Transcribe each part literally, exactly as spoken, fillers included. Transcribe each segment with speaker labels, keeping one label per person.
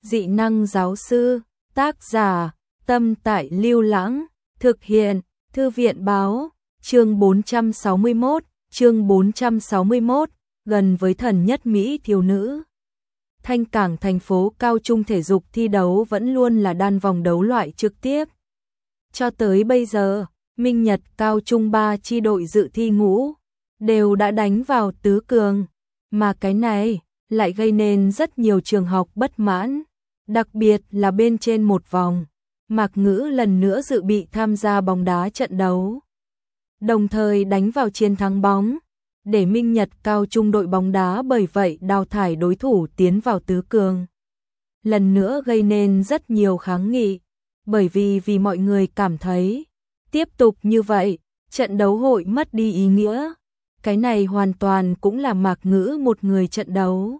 Speaker 1: Dị năng giáo sư, tác giả, Tâm Tại Lưu Lãng, thực hiện, Thư viện báo, chương bốn trăm sáu mươi mốt, chương bốn trăm sáu mươi mốt, gần với thần nhất Mỹ thiếu nữ. Thanh Cảng thành phố cao trung thể dục thi đấu vẫn luôn là đan vòng đấu loại trực tiếp. Cho tới bây giờ, Minh Nhật cao trung ba chi đội dự thi ngũ đều đã đánh vào tứ cường, mà cái này lại gây nên rất nhiều trường học bất mãn, đặc biệt là bên trên một vòng, Mạc Ngữ lần nữa dự bị tham gia bóng đá trận đấu, đồng thời đánh vào chiến thắng bóng, để Minh Nhật cao trung đội bóng đá bởi vậy đào thải đối thủ tiến vào tứ cường. Lần nữa gây nên rất nhiều kháng nghị, bởi vì vì mọi người cảm thấy, tiếp tục như vậy, trận đấu hội mất đi ý nghĩa. Cái này hoàn toàn cũng là Mạc Ngữ một người trận đấu.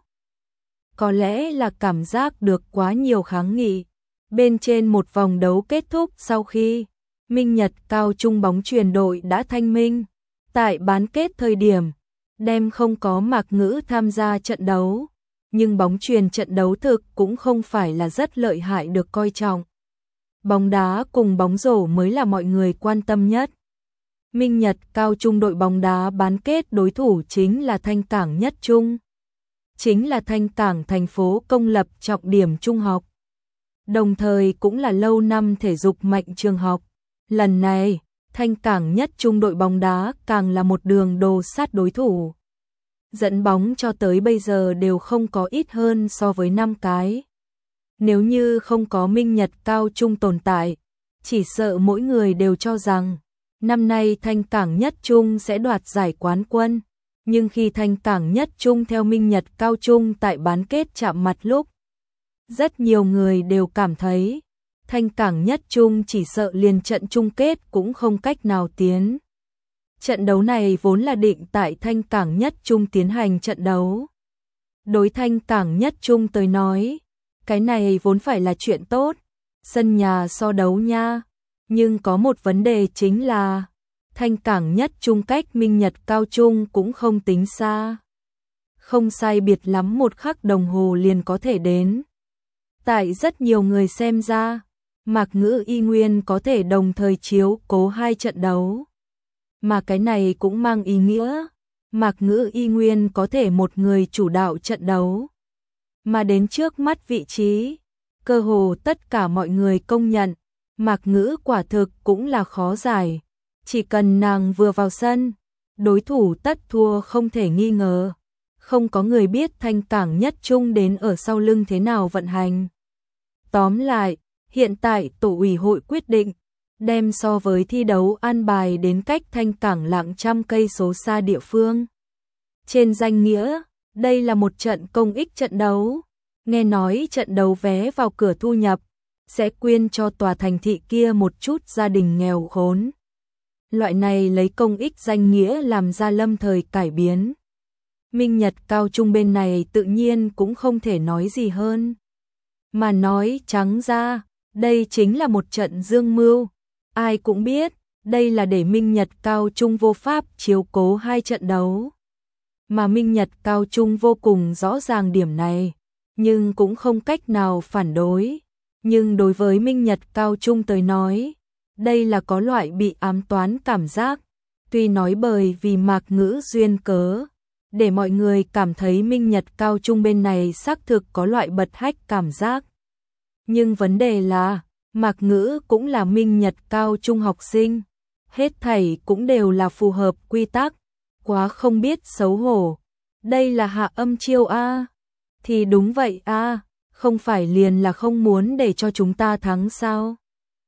Speaker 1: Có lẽ là cảm giác được quá nhiều kháng nghị. Bên trên một vòng đấu kết thúc sau khi Minh Nhật cao trung bóng chuyền đội đã thanh minh, tại bán kết thời điểm, đem không có Mạc Ngữ tham gia trận đấu, nhưng bóng chuyền trận đấu thực cũng không phải là rất lợi hại được coi trọng. Bóng đá cùng bóng rổ mới là mọi người quan tâm nhất. Minh Nhật cao trung đội bóng đá bán kết đối thủ chính là Thanh Cảng Nhất Trung. Chính là Thanh Cảng thành phố công lập trọng điểm trung học. Đồng thời cũng là lâu năm thể dục mạnh trường học. Lần này, Thanh Cảng Nhất Trung đội bóng đá càng là một đường đồ sát đối thủ. Dẫn bóng cho tới bây giờ đều không có ít hơn so với năm cái. Nếu như không có Minh Nhật cao trung tồn tại, chỉ sợ mỗi người đều cho rằng năm nay Thanh Cảng Nhất Trung sẽ đoạt giải quán quân, nhưng khi Thanh Cảng Nhất Trung theo Minh Nhật cao trung tại bán kết chạm mặt lúc, rất nhiều người đều cảm thấy Thanh Cảng Nhất Trung chỉ sợ liền trận chung kết cũng không cách nào tiến. Trận đấu này vốn là định tại Thanh Cảng Nhất Trung tiến hành trận đấu. Đối Thanh Cảng Nhất Trung tới nói, cái này vốn phải là chuyện tốt, sân nhà so đấu nha. Nhưng có một vấn đề chính là Thanh Cảng Nhất Trung cách Minh Nhật cao trung cũng không tính xa. Không sai biệt lắm một khắc đồng hồ liền có thể đến. Tại rất nhiều người xem ra, Mạc Ngữ y nguyên có thể đồng thời chiếu cố hai trận đấu. Mà cái này cũng mang ý nghĩa, Mạc Ngữ y nguyên có thể một người chủ đạo trận đấu. Mà đến trước mắt vị trí, cơ hồ tất cả mọi người công nhận, Mạc Ngữ quả thực cũng là khó giải. Chỉ cần nàng vừa vào sân, đối thủ tất thua không thể nghi ngờ. Không có người biết Thanh Cảng Nhất Trung đến ở sau lưng thế nào vận hành. Tóm lại, hiện tại tổ ủy hội quyết định, đem so với thi đấu an bài đến cách Thanh Cảng lạng trăm cây số xa địa phương. Trên danh nghĩa, đây là một trận công ích trận đấu. Nghe nói trận đấu vé vào cửa thu nhập sẽ quyên cho tòa thành thị kia một chút gia đình nghèo khốn. Loại này lấy công ích danh nghĩa làm ra lâm thời cải biến. Minh Nhật cao trung bên này tự nhiên cũng không thể nói gì hơn. Mà nói trắng ra, đây chính là một trận dương mưu. Ai cũng biết, đây là để Minh Nhật cao trung vô pháp chiếu cố hai trận đấu. Mà Minh Nhật cao trung vô cùng rõ ràng điểm này, nhưng cũng không cách nào phản đối. Nhưng đối với Minh Nhật cao trung tới nói, đây là có loại bị ám toán cảm giác. Tuy nói bởi vì Mạc Ngữ duyên cớ, để mọi người cảm thấy Minh Nhật cao trung bên này xác thực có loại bật hách cảm giác. Nhưng vấn đề là, Mạc Ngữ cũng là Minh Nhật cao trung học sinh. Hết thảy cũng đều là phù hợp quy tắc. Quá không biết xấu hổ. Đây là hạ âm chiêu A. Thì đúng vậy A. Không phải liền là không muốn để cho chúng ta thắng sao?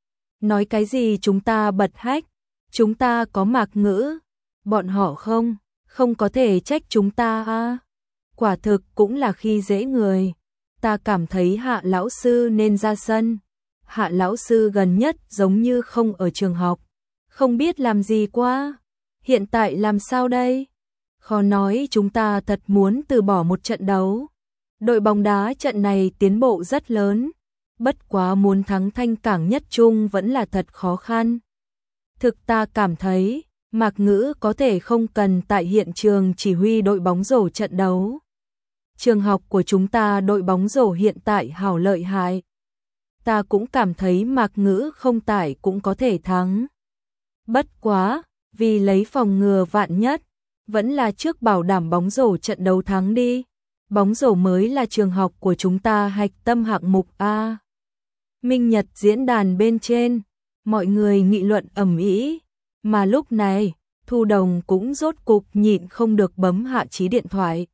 Speaker 1: Nói cái gì chúng ta bật hách? Chúng ta có Mạc Ngữ. Bọn họ không, không có thể trách chúng ta a. Quả thực cũng là khi dễ người. Ta cảm thấy Hạ lão sư nên ra sân. Hạ lão sư gần nhất giống như không ở trường học. Không biết làm gì quá. Hiện tại làm sao đây? Khó nói chúng ta thật muốn từ bỏ một trận đấu. Đội bóng đá trận này tiến bộ rất lớn, bất quá muốn thắng Thanh Cảng Nhất Trung vẫn là thật khó khăn. Thực ta cảm thấy, Mạc Ngữ có thể không cần tại hiện trường chỉ huy đội bóng rổ trận đấu. trường học của chúng ta đội bóng rổ hiện tại hảo lợi hại. Ta cũng cảm thấy Mạc Ngữ không tải cũng có thể thắng. Bất quá, vì lấy phòng ngừa vạn nhất, vẫn là trước bảo đảm bóng rổ trận đấu thắng đi. Bóng rổ mới là trường học của chúng ta hạch tâm hạng mục A. Minh Nhật diễn đàn bên trên, mọi người nghị luận ầm ĩ, mà lúc này, Thu Đồng cũng rốt cục nhịn không được bấm Hạ Chí điện thoại.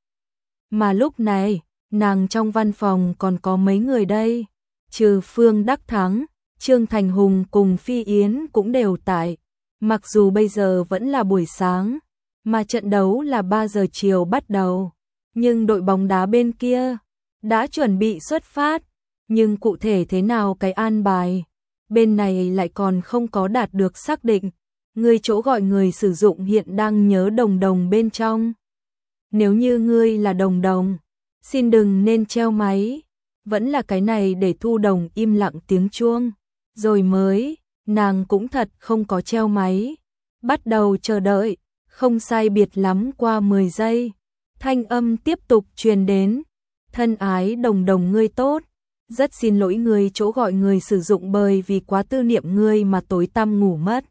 Speaker 1: Mà lúc này, nàng trong văn phòng còn có mấy người đây, trừ Phương Đắc Thắng, Trương Thành Hùng cùng Phi Yến cũng đều tại. Mặc dù bây giờ vẫn là buổi sáng, mà trận đấu là ba giờ chiều bắt đầu, nhưng đội bóng đá bên kia đã chuẩn bị xuất phát, nhưng cụ thể thế nào cái an bài, bên này lại còn không có đạt được xác định. Ngươi chỗ gọi người sử dụng hiện đang nhớ Đồng Đồng bên trong. Nếu như ngươi là Đồng Đồng, xin đừng nên treo máy. Vẫn là cái này để Thu Đồng im lặng tiếng chuông. Rồi mới, nàng cũng thật không có treo máy. Bắt đầu chờ đợi, không sai biệt lắm qua mười giây. Thanh âm tiếp tục truyền đến. Thân ái Đồng Đồng ngươi tốt. Rất xin lỗi ngươi chỗ gọi người sử dụng bởi vì quá tư niệm ngươi mà tối tăm ngủ mất.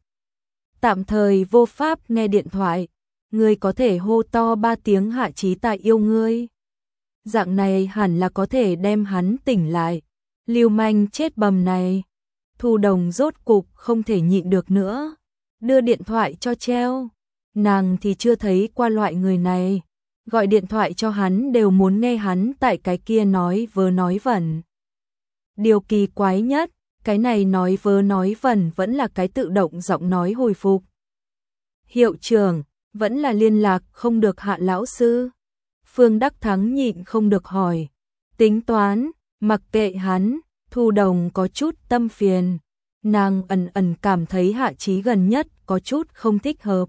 Speaker 1: Tạm thời vô pháp nghe điện thoại, ngươi có thể hô to ba tiếng Hạ Chí ta yêu ngươi. Dạng này hẳn là có thể đem hắn tỉnh lại. Lưu manh chết bầm này. Thu Đồng rốt cục không thể nhịn được nữa, đưa điện thoại cho treo. Nàng thì chưa thấy qua loại người này, gọi điện thoại cho hắn đều muốn nghe hắn tại cái kia nói vớ nói vẩn. Điều kỳ quái nhất, cái này nói vớ nói vẩn vẫn là cái tự động giọng nói hồi phục. Hiệu trưởng, vẫn là liên lạc không được Hạ lão sư. Phương Đắc Thắng nhịn không được hỏi. Tính toán, mặc kệ hắn, Thu Đồng có chút tâm phiền. Nàng ẩn ẩn cảm thấy Hạ Chí gần nhất có chút không thích hợp.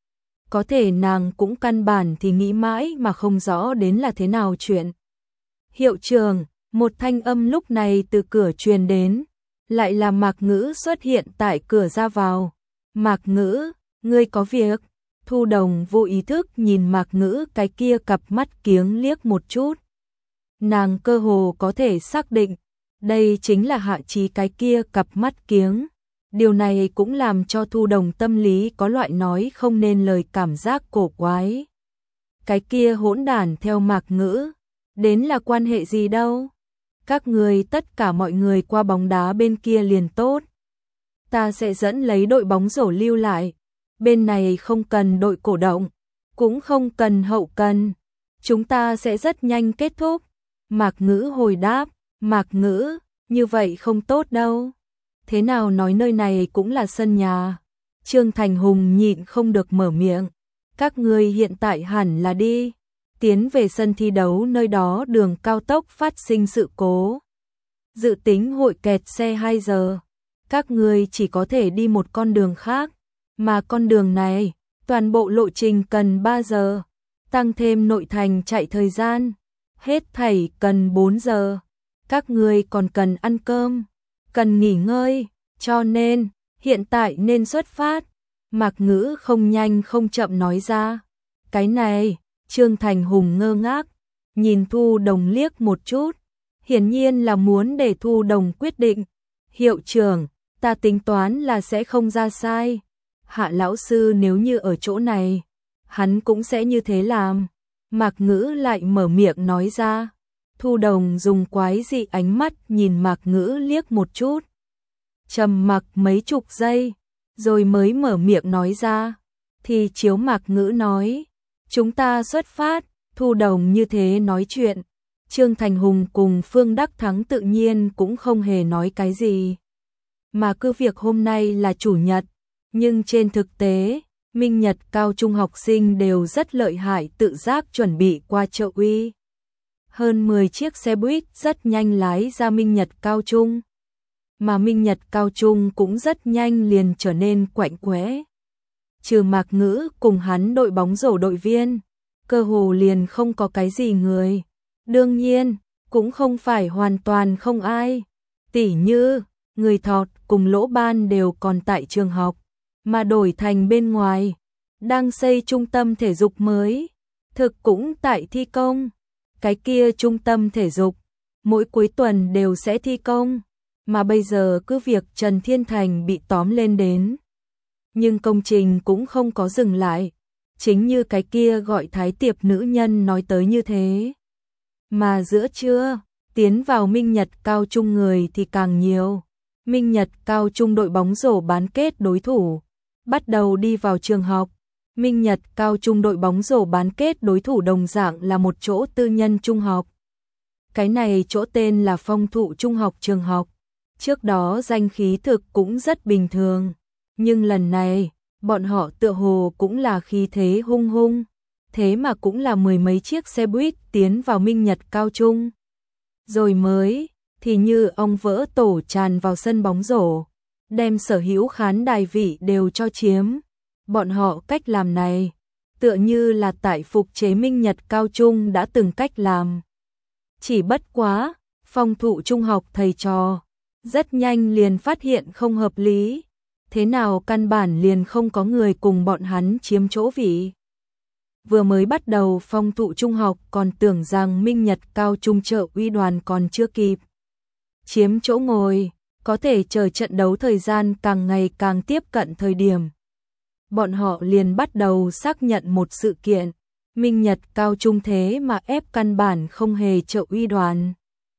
Speaker 1: Có thể nàng cũng căn bản thì nghĩ mãi mà không rõ đến là thế nào chuyện. Hiệu trưởng, một thanh âm lúc này từ cửa truyền đến. Lại là Mạc Ngữ xuất hiện tại cửa ra vào. Mạc Ngữ, ngươi có việc. Thu Đồng vô ý thức nhìn Mạc Ngữ cái kia cặp mắt kiếng liếc một chút. Nàng cơ hồ có thể xác định, đây chính là Hạ Chí cái kia cặp mắt kiếng. Điều này cũng làm cho Thu Đồng tâm lý có loại nói không nên lời cảm giác cổ quái. Cái kia hỗn đản theo Mạc Ngữ, đến là quan hệ gì đâu? Các người tất cả mọi người qua bóng đá bên kia liền tốt. Ta sẽ dẫn lấy đội bóng rổ lưu lại. Bên này không cần đội cổ động, cũng không cần hậu cần. Chúng ta sẽ rất nhanh kết thúc. Mạc Ngữ hồi đáp, Mạc Ngữ, như vậy không tốt đâu. Thế nào nói nơi này cũng là sân nhà. Trương Thành Hùng nhịn không được mở miệng. Các ngươi hiện tại hẳn là đi. Tiến về sân thi đấu nơi đó đường cao tốc phát sinh sự cố. Dự tính hội kẹt xe hai giờ. Các ngươi chỉ có thể đi một con đường khác. Mà con đường này, toàn bộ lộ trình cần ba giờ. Tăng thêm nội thành chạy thời gian. Hết thảy cần bốn giờ. Các ngươi còn cần ăn cơm, cần nghỉ ngơi. Cho nên, hiện tại nên xuất phát. Mạc Ngữ không nhanh không chậm nói ra. Cái này, Trương Thành Hùng ngơ ngác, nhìn Thu Đồng liếc một chút, hiển nhiên là muốn để Thu Đồng quyết định. Hiệu trưởng, ta tính toán là sẽ không ra sai. Hạ lão sư nếu như ở chỗ này, hắn cũng sẽ như thế làm. Mạc Ngữ lại mở miệng nói ra. Thu Đồng dùng quái dị ánh mắt nhìn Mạc Ngữ liếc một chút. Trầm mặc mấy chục giây, rồi mới mở miệng nói ra. Thì chiếu Mạc Ngữ nói. Chúng ta xuất phát. Thu Đồng như thế nói chuyện. Trương Thành Hùng cùng Phương Đắc Thắng tự nhiên cũng không hề nói cái gì. Mà cứ việc hôm nay là chủ nhật, nhưng trên thực tế, Minh Nhật cao trung học sinh đều rất lợi hại tự giác chuẩn bị qua chợ uy. Hơn mười chiếc xe buýt rất nhanh lái ra Minh Nhật cao trung. Mà Minh Nhật cao trung cũng rất nhanh liền trở nên quạnh quẽ. Trừ Mạc Ngữ cùng hắn đội bóng rổ đội viên, cơ hồ liền không có cái gì người. Đương nhiên, cũng không phải hoàn toàn không ai. Tỉ như, người Thọt cùng Lỗ Ban đều còn tại trường học, mà đổi thành bên ngoài, đang xây trung tâm thể dục mới, thực cũng tại thi công. cái kia trung tâm thể dục, mỗi cuối tuần đều sẽ thi công, mà bây giờ cứ việc Trần Thiên Thành bị tóm lên đến. Nhưng công trình cũng không có dừng lại, chính như cái kia gọi Thái Tiệp nữ nhân nói tới như thế. Mà giữa trưa, tiến vào Minh Nhật cao trung người thì càng nhiều. Minh Nhật cao trung đội bóng rổ bán kết đối thủ, bắt đầu đi vào trường học. Minh Nhật cao trung đội bóng rổ bán kết đối thủ đồng dạng là một chỗ tư nhân trung học. Cái này chỗ tên là Phong Thụ Trung học trường học. Trước đó danh khí thực cũng rất bình thường, nhưng lần này, bọn họ tựa hồ cũng là khí thế hung hung, thế mà cũng là mười mấy chiếc xe buýt tiến vào Minh Nhật cao trung. Rồi mới, thì như ong vỡ tổ tràn vào sân bóng rổ, đem sở hữu khán đài vị đều cho chiếm. Bọn họ cách làm này, tựa như là tại phục chế Minh Nhật cao trung đã từng cách làm. Chỉ bất quá, Phong Thụ Trung học thầy trò, rất nhanh liền phát hiện không hợp lý. Thế nào căn bản liền không có người cùng bọn hắn chiếm chỗ vị. Vừa mới bắt đầu Phong Thụ Trung học còn tưởng rằng Minh Nhật cao trung trợ uy đoàn còn chưa kịp chiếm chỗ ngồi, có thể chờ trận đấu thời gian càng ngày càng tiếp cận thời điểm. Bọn họ liền bắt đầu xác nhận một sự kiện, Minh Nhật cao trung thế mà ép căn bản không hề trợ uy đoàn.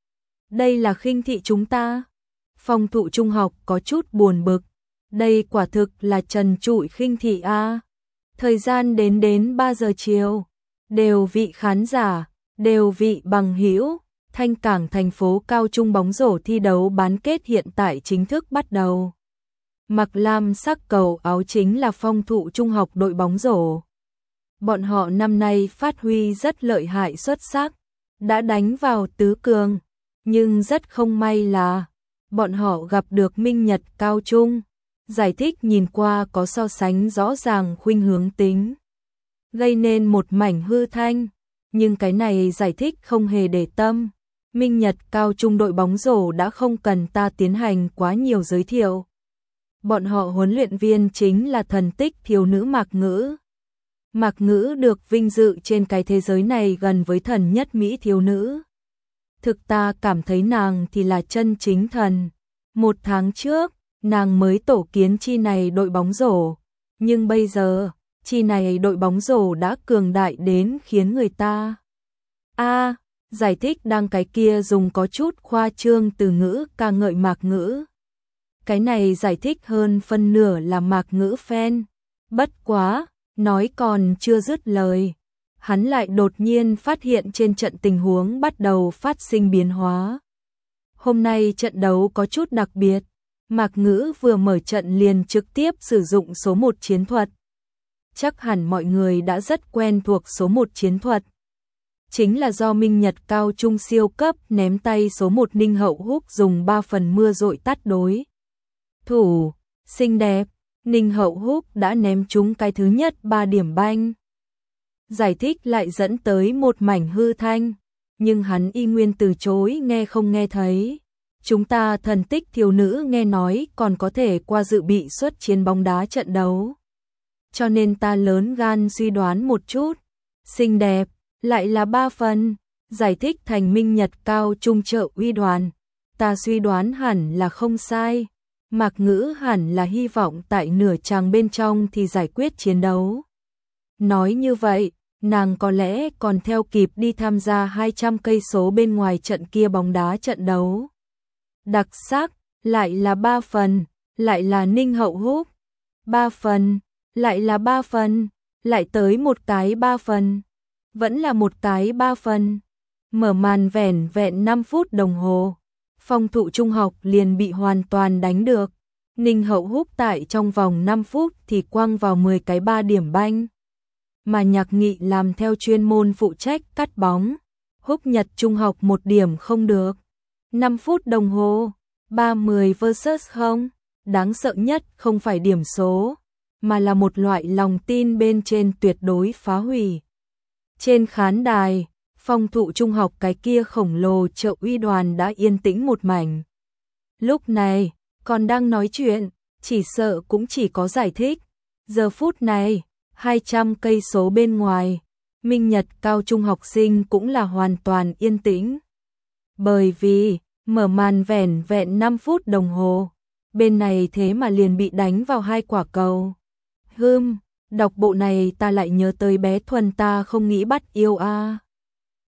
Speaker 1: Đây là khinh thị chúng ta. Phong Thụ Trung học có chút buồn bực, đây quả thực là trần trụi khinh thị a. Thời gian đến đến ba giờ chiều, đều vị khán giả, đều vị bằng hữu, Thanh Cảng thành phố cao trung bóng rổ thi đấu bán kết hiện tại chính thức bắt đầu. Mặc lam sắc cầu áo chính là Phong Thụ Trung học đội bóng rổ. Bọn họ năm nay phát huy rất lợi hại xuất sắc, đã đánh vào tứ cường, nhưng rất không may là bọn họ gặp được Minh Nhật cao trung. Giải thích nhìn qua có so sánh rõ ràng khuynh hướng tính, gây nên một mảnh hư thanh, nhưng cái này giải thích không hề để tâm. Minh Nhật cao trung đội bóng rổ đã không cần ta tiến hành quá nhiều giới thiệu. Bọn họ huấn luyện viên chính là thần tích thiếu nữ Mạc Ngữ. Mạc Ngữ được vinh dự trên cái thế giới này gần với thần nhất Mỹ thiếu nữ. Thực ta cảm thấy nàng thì là chân chính thần. Một tháng trước, nàng mới tổ kiến chi này đội bóng rổ, nhưng bây giờ, chi này đội bóng rổ đã cường đại đến khiến người ta. A, giải thích đang cái kia dùng có chút khoa trương từ ngữ ca ngợi Mạc Ngữ. Cái này giải thích hơn phân nửa là Mạc Ngữ fan. Bất quá, nói còn chưa dứt lời, hắn lại đột nhiên phát hiện trên trận tình huống bắt đầu phát sinh biến hóa. Hôm nay trận đấu có chút đặc biệt. Mạc Ngữ vừa mở trận liền trực tiếp sử dụng số một chiến thuật. Chắc hẳn mọi người đã rất quen thuộc số một chiến thuật. Chính là do Minh Nhật cao trung siêu cấp ném tay số một Ninh Hậu Húc dùng ba phần mưa dội tắt đối thủ. Xinh đẹp, Ninh Hậu Húc đã ném trúng cái thứ nhất ba điểm banh. Giải thích lại dẫn tới một mảnh hư thanh, nhưng hắn y nguyên từ chối nghe không nghe thấy. Chúng ta thần tích thiếu nữ nghe nói còn có thể qua dự bị xuất chiến bóng đá trận đấu. Cho nên ta lớn gan suy đoán một chút. Xinh đẹp, lại là ba phần. Giải thích thành Minh Nhật cao trung trợ uy đoàn. Ta suy đoán hẳn là không sai. Mạc Ngữ hẳn là hy vọng tại nửa chàng bên trong thì giải quyết chiến đấu. Nói như vậy, nàng có lẽ còn theo kịp đi tham gia hai trăm cây số bên ngoài trận kia bóng đá trận đấu. Đặc sắc, lại là ba phần, lại là Ninh Hậu Húc. Ba phần, lại là ba phần, lại tới một cái ba phần. Vẫn là một cái ba phần. Mở màn vẻn vẹn năm phút đồng hồ. Phong Thụ Trung học liền bị hoàn toàn đánh được. Ninh Hậu Húc tại trong vòng năm phút thì quăng vào mười cái ba điểm banh. Mà Nhạc Nghị làm theo chuyên môn phụ trách cắt bóng. Húc Nhật Trung học một điểm không được. năm phút đồng hồ, ba mươi versus không. Đáng sợ nhất không phải điểm số, mà là một loại lòng tin bên trên tuyệt đối phá hủy. Trên khán đài, Phong Thụ Trung học cái kia khổng lồ trợ uy đoàn đã yên tĩnh một mảnh. Lúc này, còn đang nói chuyện, chỉ sợ cũng chỉ có giải thích. Giờ phút này, hai trăm cây số bên ngoài, Minh Nhật cao trung học sinh cũng là hoàn toàn yên tĩnh. Bởi vì, mở màn vẻn vẹn năm phút đồng hồ, bên này thế mà liền bị đánh vào hai quả cầu. Hưm, đọc bộ này ta lại nhớ tới bé Thuần ta không nghĩ bắt yêu a.